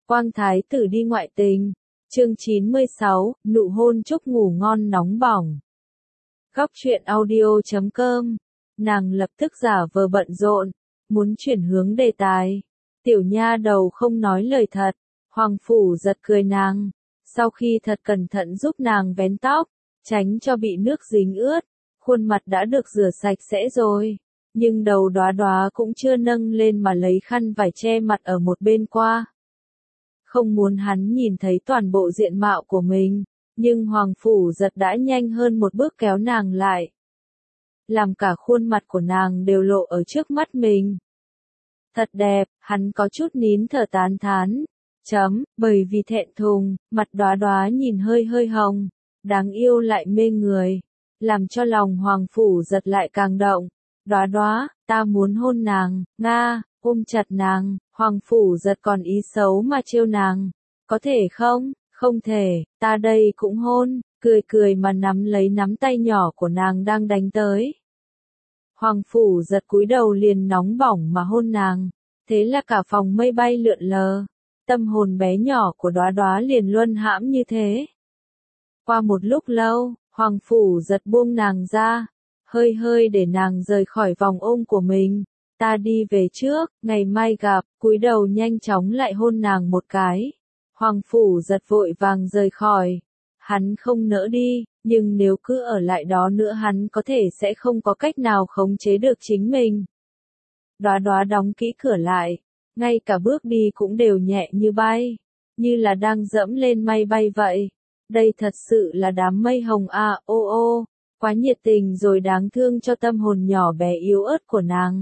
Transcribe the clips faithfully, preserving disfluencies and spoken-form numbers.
Quang thái tử đi ngoại tình. Chương chín mươi sáu, nụ hôn chúc ngủ ngon nóng bỏng. Góc truyện audio chấm com. Nàng lập tức giả vờ bận rộn, muốn chuyển hướng đề tài. Tiểu nha đầu không nói lời thật. Hoàng phủ giật cười nàng. Sau khi thật cẩn thận giúp nàng vén tóc, tránh cho bị nước dính ướt, khuôn mặt đã được rửa sạch sẽ rồi. Nhưng đầu đóa đóa cũng chưa nâng lên mà lấy khăn vải che mặt ở một bên qua. Không muốn hắn nhìn thấy toàn bộ diện mạo của mình, nhưng Hoàng phủ giật đã nhanh hơn một bước kéo nàng lại. Làm cả khuôn mặt của nàng đều lộ ở trước mắt mình. Thật đẹp, hắn có chút nín thở tán thán. Chấm, bởi vì thẹn thùng, mặt đóa đóa nhìn hơi hơi hồng, đáng yêu lại mê người, làm cho lòng Hoàng phủ giật lại càng động. Đóa đóa, ta muốn hôn nàng, nga, ôm chặt nàng. Hoàng phủ giật còn ý xấu mà trêu nàng. Có thể không? Không thể, ta đây cũng hôn, cười cười mà nắm lấy nắm tay nhỏ của nàng đang đánh tới. Hoàng phủ giật cúi đầu liền nóng bỏng mà hôn nàng, thế là cả phòng mây bay lượn lờ, tâm hồn bé nhỏ của đóa đóa liền luân hãm như thế. Qua một lúc lâu, Hoàng phủ giật buông nàng ra, hơi hơi để nàng rời khỏi vòng ôm của mình. Ta đi về trước, ngày mai gặp. Cúi đầu nhanh chóng lại hôn nàng một cái. Hoàng phủ giật vội vàng rời khỏi. Hắn không nỡ đi, nhưng nếu cứ ở lại đó nữa hắn có thể sẽ không có cách nào khống chế được chính mình. Đóa đóa đóng kỹ cửa lại, ngay cả bước đi cũng đều nhẹ như bay, như là đang dẫm lên mây bay vậy. Đây thật sự là đám mây hồng à, ô ô, quá nhiệt tình rồi đáng thương cho tâm hồn nhỏ bé yếu ớt của nàng.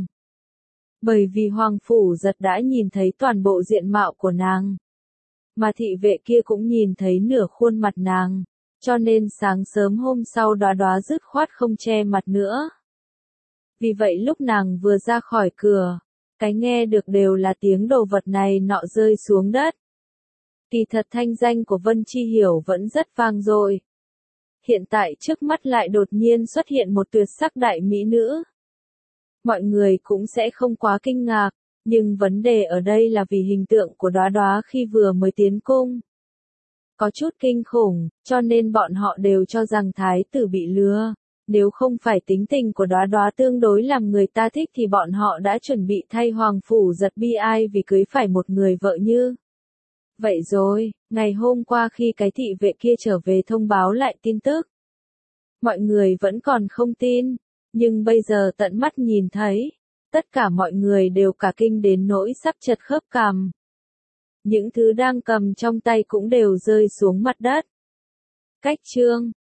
Bởi vì Hoàng phủ giật đã nhìn thấy toàn bộ diện mạo của nàng, mà thị vệ kia cũng nhìn thấy nửa khuôn mặt nàng, cho nên sáng sớm hôm sau đóa đóa dứt khoát không che mặt nữa. Vì vậy lúc nàng vừa ra khỏi cửa, cái nghe được đều là tiếng đồ vật này nọ rơi xuống đất. Kỳ thật thanh danh của Vân Chi Hiểu vẫn rất vang dội. Hiện tại trước mắt lại đột nhiên xuất hiện một tuyệt sắc đại mỹ nữ. Mọi người cũng sẽ không quá kinh ngạc, nhưng vấn đề ở đây là vì hình tượng của đóa đóa khi vừa mới tiến cung có chút kinh khủng, cho nên bọn họ đều cho rằng thái tử bị lừa. Nếu không phải tính tình của đóa đóa tương đối làm người ta thích thì bọn họ đã chuẩn bị thay Hoàng phủ giật bi ai vì cưới phải một người vợ như vậy rồi. Ngày hôm qua khi cái thị vệ kia trở về thông báo lại tin tức, mọi người vẫn còn không tin. Nhưng bây giờ tận mắt nhìn thấy, tất cả mọi người đều cả kinh đến nỗi sắp chật khớp cằm. Những thứ đang cầm trong tay cũng đều rơi xuống mặt đất. Cách chương